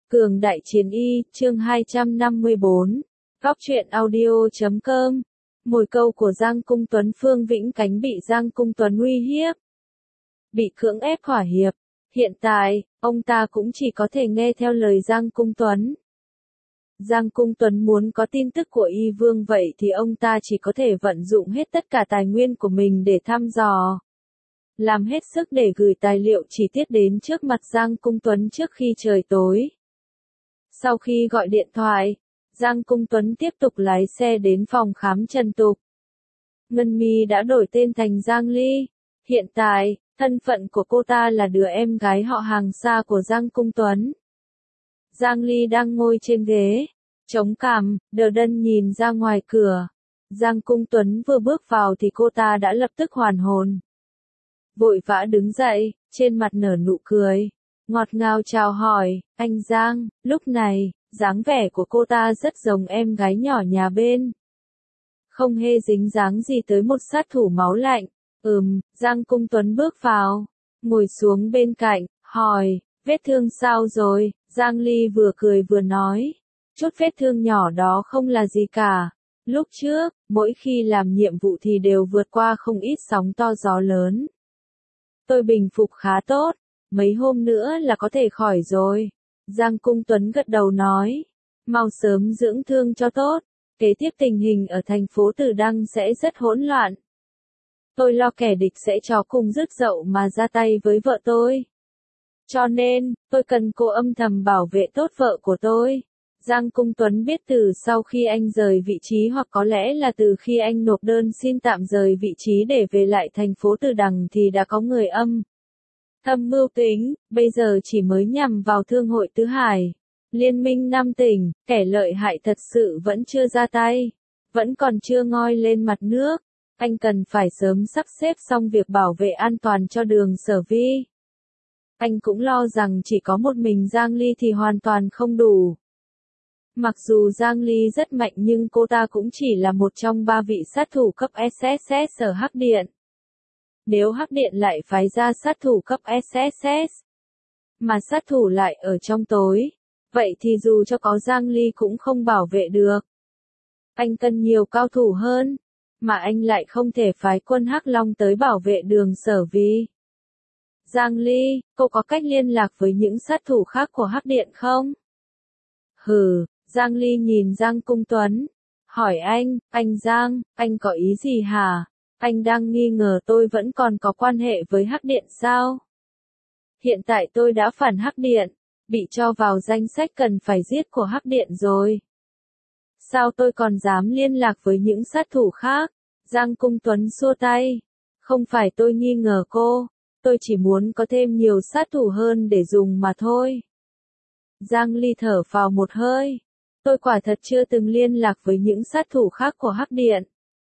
Cường đại chiến y, chương 254. Góc truyện audio.com. Mồi câu của Giang Cung Tuấn. Phương Vĩnh Cánh bị Giang Cung Tuấn uy hiếp, bị cưỡng ép thỏa hiệp. Hiện tại, ông ta cũng chỉ có thể nghe theo lời Giang Cung Tuấn. Giang Cung Tuấn muốn có tin tức của Y Vương vậy thì ông ta chỉ có thể vận dụng hết tất cả tài nguyên của mình để thăm dò. Làm hết sức để gửi tài liệu chi tiết đến trước mặt Giang Cung Tuấn trước khi trời tối. Sau khi gọi điện thoại, Giang Cung Tuấn tiếp tục lái xe đến phòng khám Trần Tục. Ngân Mi đã đổi tên thành Giang Ly. Hiện tại, thân phận của cô ta là đứa em gái họ hàng xa của Giang Cung Tuấn. Giang Ly đang ngồi trên ghế, chống cằm, đờ đẫn nhìn ra ngoài cửa. Giang Cung Tuấn vừa bước vào thì cô ta đã lập tức hoàn hồn. Vội vã đứng dậy, trên mặt nở nụ cười, ngọt ngào chào hỏi, anh Giang. Lúc này, dáng vẻ của cô ta rất giống em gái nhỏ nhà bên. Không hề dính dáng gì tới một sát thủ máu lạnh. Giang Cung Tuấn bước vào, ngồi xuống bên cạnh, hỏi, vết thương sao rồi? Giang Ly vừa cười vừa nói, chút vết thương nhỏ đó không là gì cả. Lúc trước, mỗi khi làm nhiệm vụ thì đều vượt qua không ít sóng to gió lớn. Tôi bình phục khá tốt, mấy hôm nữa là có thể khỏi rồi. Giang Cung Tuấn gật đầu nói, mau sớm dưỡng thương cho tốt, kế tiếp tình hình ở thành phố Tử Đăng sẽ rất hỗn loạn. Tôi lo kẻ địch sẽ chó cùng rứt dậu mà ra tay với vợ tôi. Cho nên, tôi cần cô âm thầm bảo vệ tốt vợ của tôi. Giang Cung Tuấn biết từ sau khi anh rời vị trí hoặc có lẽ là từ khi anh nộp đơn xin tạm rời vị trí để về lại thành phố Tử Đằng thì đã có người âm thầm mưu tính, bây giờ chỉ mới nhằm vào Thương hội Tứ Hải. Liên minh 5 tỉnh, kẻ lợi hại thật sự vẫn chưa ra tay, vẫn còn chưa ngoi lên mặt nước. Anh cần phải sớm sắp xếp xong việc bảo vệ an toàn cho Đường Sở Vi. Anh cũng lo rằng chỉ có một mình Giang Ly thì hoàn toàn không đủ. Mặc dù Giang Ly rất mạnh nhưng cô ta cũng chỉ là một trong 3 vị sát thủ cấp SSS ở Hắc Điện. Nếu Hắc Điện lại phái ra sát thủ cấp SSS, mà sát thủ lại ở trong tối, vậy thì dù cho có Giang Ly cũng không bảo vệ được. Anh cần nhiều cao thủ hơn, mà anh lại không thể phái quân Hắc Long tới bảo vệ Đường Sở Vi. Giang Ly, cô có cách liên lạc với những sát thủ khác của Hắc Điện không? Giang Ly nhìn Giang Cung Tuấn, hỏi anh Giang, anh có ý gì hả? Anh đang nghi ngờ tôi vẫn còn có quan hệ với Hắc Điện sao? Hiện tại tôi đã phản Hắc Điện, bị cho vào danh sách cần phải giết của Hắc Điện rồi. Sao tôi còn dám liên lạc với những sát thủ khác? Giang Cung Tuấn xua tay, không phải tôi nghi ngờ cô, tôi chỉ muốn có thêm nhiều sát thủ hơn để dùng mà thôi. Giang Ly thở phào một hơi, tôi quả thật chưa từng liên lạc với những sát thủ khác của Hắc Điện.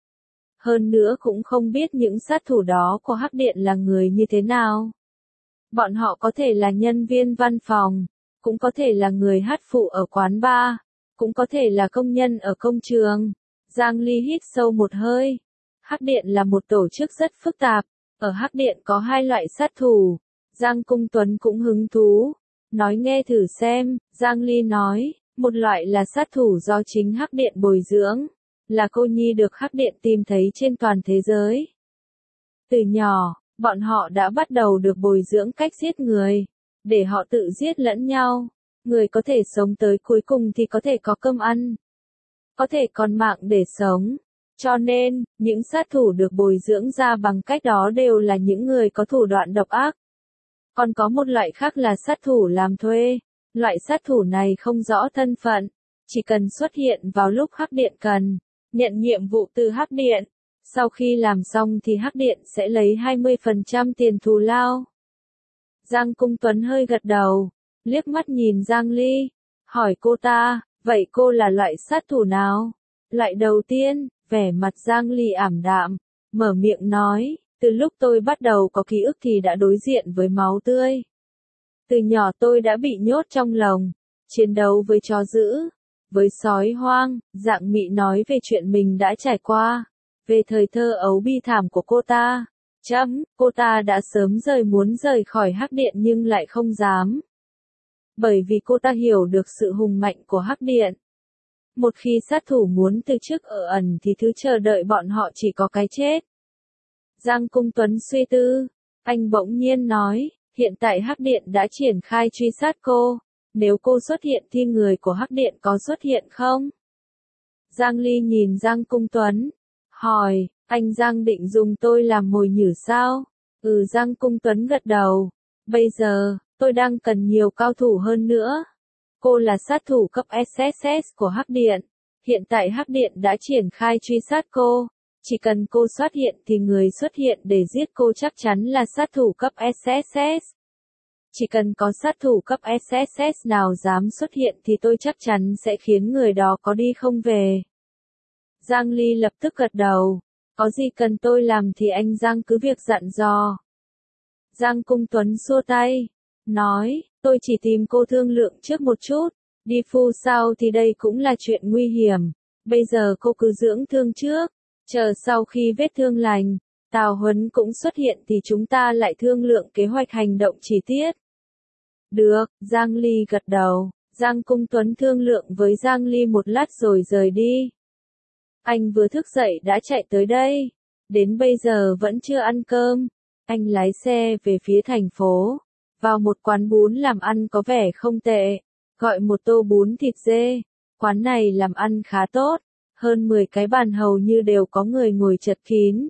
Hơn nữa cũng không biết những sát thủ đó của Hắc Điện là người như thế nào. Bọn họ có thể là nhân viên văn phòng, cũng có thể là người hát phụ ở quán bar, cũng có thể là công nhân ở công trường. Giang Ly hít sâu một hơi. Hắc Điện là một tổ chức rất phức tạp, ở Hắc Điện có 2 loại sát thủ. Giang Cung Tuấn cũng hứng thú, nói nghe thử xem. Giang Ly nói, một loại là sát thủ do chính Hắc Điện bồi dưỡng, là cô nhi được Hắc Điện tìm thấy trên toàn thế giới. Từ nhỏ, bọn họ đã bắt đầu được bồi dưỡng cách giết người, để họ tự giết lẫn nhau. Người có thể sống tới cuối cùng thì có thể có cơm ăn, có thể còn mạng để sống. Cho nên, những sát thủ được bồi dưỡng ra bằng cách đó đều là những người có thủ đoạn độc ác. Còn có một loại khác là sát thủ làm thuê. Loại sát thủ này không rõ thân phận, chỉ cần xuất hiện vào lúc Hắc Điện cần, nhận nhiệm vụ từ Hắc Điện. Sau khi làm xong thì Hắc Điện sẽ lấy 20% tiền thù lao. Giang Cung Tuấn hơi gật đầu, liếc mắt nhìn Giang Ly, hỏi cô ta, vậy cô là loại sát thủ nào? Loại đầu tiên. Vẻ mặt Giang Ly ảm đạm, mở miệng nói, từ lúc tôi bắt đầu có ký ức thì đã đối diện với máu tươi. Từ nhỏ tôi đã bị nhốt trong lồng, chiến đấu với chó dữ, với sói hoang. Dạng Mị nói về chuyện mình đã trải qua, về thời thơ ấu bi thảm của cô ta. Cô ta đã sớm muốn rời khỏi Hắc Điện nhưng lại không dám. bởi vì cô ta hiểu được sự hùng mạnh của Hắc Điện. Một khi sát thủ muốn từ chức ở ẩn thì thứ chờ đợi bọn họ chỉ có cái chết. Giang Cung Tuấn suy tư, anh bỗng nhiên nói, hiện tại Hắc Điện đã triển khai truy sát cô, nếu cô xuất hiện thì người của Hắc Điện có xuất hiện không? Giang Ly nhìn Giang Cung Tuấn, hỏi, anh Giang định dùng tôi làm mồi nhử sao? Giang Cung Tuấn gật đầu, bây giờ, tôi đang cần nhiều cao thủ hơn nữa. Cô là sát thủ cấp SSS của Hắc Điện, hiện tại Hắc Điện đã triển khai truy sát cô. Chỉ cần cô xuất hiện thì người xuất hiện để giết cô chắc chắn là sát thủ cấp SSS. Chỉ cần có sát thủ cấp SSS nào dám xuất hiện thì tôi chắc chắn sẽ khiến người đó có đi không về. Giang Ly lập tức gật đầu. Có gì cần tôi làm thì anh Giang cứ việc dặn dò. Giang Cung Tuấn xua tay. Nói, tôi chỉ tìm cô thương lượng trước một chút. Đi phu sao thì đây cũng là chuyện nguy hiểm. Bây giờ cô cứ dưỡng thương trước. Chờ sau khi vết thương lành, Tào Huấn cũng xuất hiện thì chúng ta lại thương lượng kế hoạch hành động chi tiết. Được, Giang Ly gật đầu. Giang Cung Tuấn thương lượng với Giang Ly một lát rồi rời đi. Anh vừa thức dậy đã chạy tới đây. Đến bây giờ vẫn chưa ăn cơm. Anh lái xe về phía thành phố. Vào một quán bún làm ăn có vẻ không tệ. Gọi một tô bún thịt dê. Quán này làm ăn khá tốt. Hơn 10 cái bàn hầu như đều có người ngồi chật kín.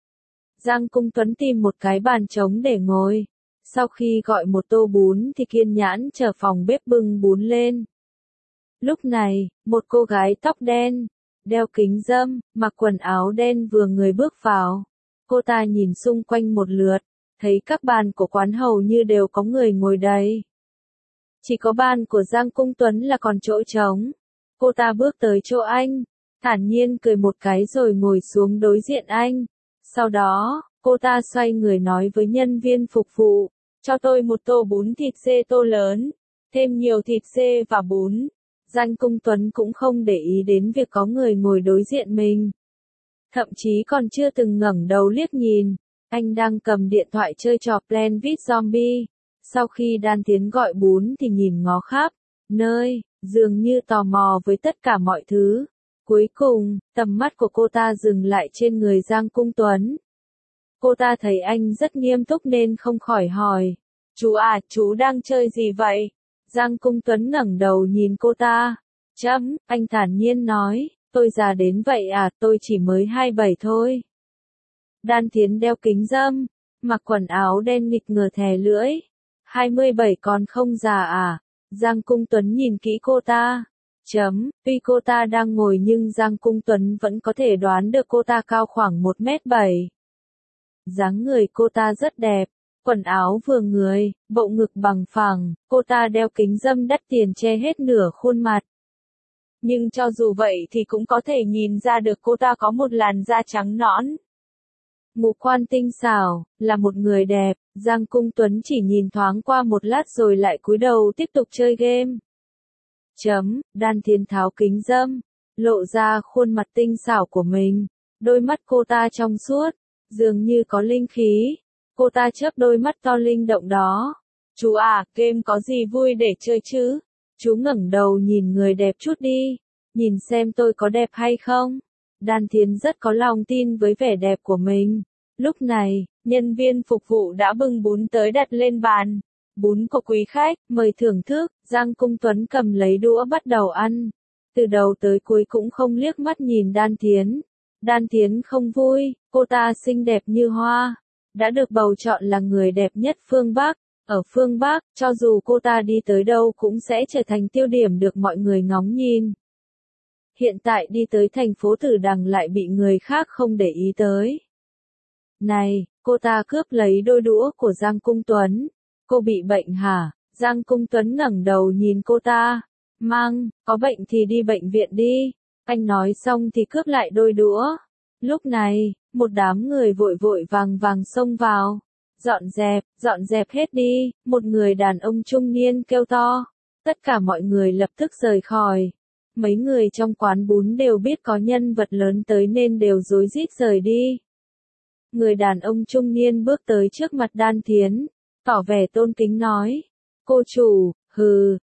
Giang Cung Tuấn tìm một cái bàn trống để ngồi. Sau khi gọi một tô bún thì kiên nhẫn chờ phòng bếp bưng bún lên. Lúc này, một cô gái tóc đen, đeo kính râm, mặc quần áo đen vừa người bước vào. Cô ta nhìn xung quanh một lượt, thấy các bàn của quán hầu như đều có người ngồi đầy. Chỉ có bàn của Giang Cung Tuấn là còn chỗ trống. Cô ta bước tới chỗ anh, thản nhiên cười một cái rồi ngồi xuống đối diện anh. Sau đó, cô ta xoay người nói với nhân viên phục vụ, cho tôi một tô bún thịt dê tô lớn, thêm nhiều thịt dê và bún. Giang Cung Tuấn cũng không để ý đến việc có người ngồi đối diện mình. Thậm chí còn chưa từng ngẩng đầu liếc nhìn, anh đang cầm điện thoại chơi trò Plan with Zombie. Sau khi Đan Tiến gọi bún thì nhìn ngó khắp nơi, dường như tò mò với tất cả mọi thứ. Cuối cùng, tầm mắt của cô ta dừng lại trên người Giang Cung Tuấn. Cô ta thấy anh rất nghiêm túc nên không khỏi hỏi. Chú à, chú đang chơi gì vậy? Giang Cung Tuấn ngẩng đầu nhìn cô ta. Anh thản nhiên nói, tôi già đến vậy à, tôi chỉ mới 27 thôi. Đan Tiến đeo kính râm, mặc quần áo đen nghịch ngửa thè lưỡi. 27 còn không già à? Giang Cung Tuấn nhìn kỹ cô ta. Tuy cô ta đang ngồi nhưng Giang Cung Tuấn vẫn có thể đoán được cô ta cao khoảng 1m7. Dáng người cô ta rất đẹp, quần áo vừa người, bộ ngực bằng phẳng, cô ta đeo kính râm đắt tiền che hết nửa khuôn mặt. Nhưng cho dù vậy thì cũng có thể nhìn ra được cô ta có một làn da trắng nõn. Ngũ quan tinh xảo, là một người đẹp, Giang Cung Tuấn chỉ nhìn thoáng qua một lát rồi lại cúi đầu tiếp tục chơi game. Đan Thiên tháo kính râm, lộ ra khuôn mặt tinh xảo của mình, đôi mắt cô ta trong suốt, dường như có linh khí. Cô ta chớp đôi mắt to linh động đó. Chú à, game có gì vui để chơi chứ? Chú ngẩng đầu nhìn người đẹp chút đi, nhìn xem tôi có đẹp hay không? Đan Thiên rất có lòng tin với vẻ đẹp của mình. Lúc này, nhân viên phục vụ đã bưng bún tới đặt lên bàn. Bún của quý khách, mời thưởng thức. Giang Cung Tuấn cầm lấy đũa bắt đầu ăn. Từ đầu tới cuối cũng không liếc mắt nhìn Đan Thiến. Đan Thiến không vui, cô ta xinh đẹp như hoa. Đã được bầu chọn là người đẹp nhất phương Bắc. Ở phương Bắc, cho dù cô ta đi tới đâu cũng sẽ trở thành tiêu điểm được mọi người ngóng nhìn. Hiện tại đi tới thành phố Tử Đằng lại bị người khác không để ý tới. Này, cô ta cướp lấy đôi đũa của Giang Cung Tuấn. Cô bị bệnh hả? Giang Cung Tuấn ngẩng đầu nhìn cô ta. Có bệnh thì đi bệnh viện đi. Anh nói xong thì cướp lại đôi đũa. Lúc này, một đám người vội vội vàng vàng xông vào. Dọn dẹp hết đi, một người đàn ông trung niên kêu to. Tất cả mọi người lập tức rời khỏi. Mấy người trong quán bún đều biết có nhân vật lớn tới nên đều rối rít rời đi. Người đàn ông trung niên bước tới trước mặt Đan Thiến, tỏ vẻ tôn kính nói. Cô chủ,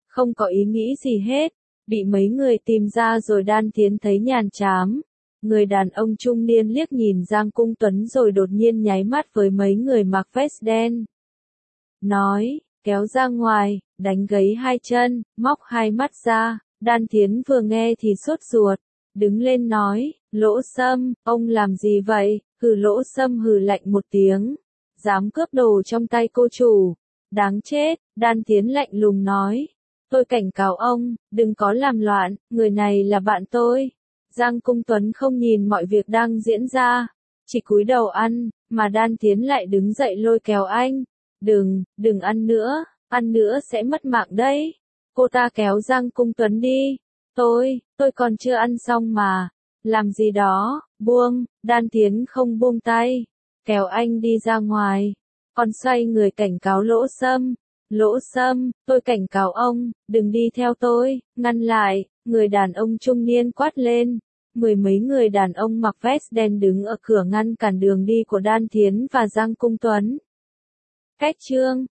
không có ý nghĩ gì hết, bị mấy người tìm ra rồi Đan Thiến thấy nhàm chán. Người đàn ông trung niên liếc nhìn Giang Cung Tuấn rồi đột nhiên nháy mắt với mấy người mặc vest đen. Nói, kéo ra ngoài, đánh gấy hai chân, móc hai mắt ra. Đan Thiến vừa nghe thì sốt ruột, đứng lên nói, Lỗ Sâm, ông làm gì vậy? Hừ. Lỗ Sâm hừ lạnh một tiếng, dám cướp đồ trong tay cô chủ, đáng chết. Đan Thiến lạnh lùng nói, tôi cảnh cáo ông, đừng có làm loạn, người này là bạn tôi. Giang Cung Tuấn không nhìn mọi việc đang diễn ra, chỉ cúi đầu ăn, mà Đan Thiến lại đứng dậy lôi kéo anh. Đừng ăn nữa sẽ mất mạng đấy. Cô ta kéo Giang Cung Tuấn đi. Tôi còn chưa ăn xong mà. Làm gì đó, buông. Đan Thiến không buông tay, kéo anh đi ra ngoài, còn xoay người cảnh cáo Lỗ Sâm. Lỗ Sâm, tôi cảnh cáo ông, đừng đi theo tôi. Ngăn lại, người đàn ông trung niên quát lên. Mười mấy người đàn ông mặc vest đen đứng ở cửa ngăn cản đường đi của Đan Thiến và Giang Cung Tuấn. Cách chương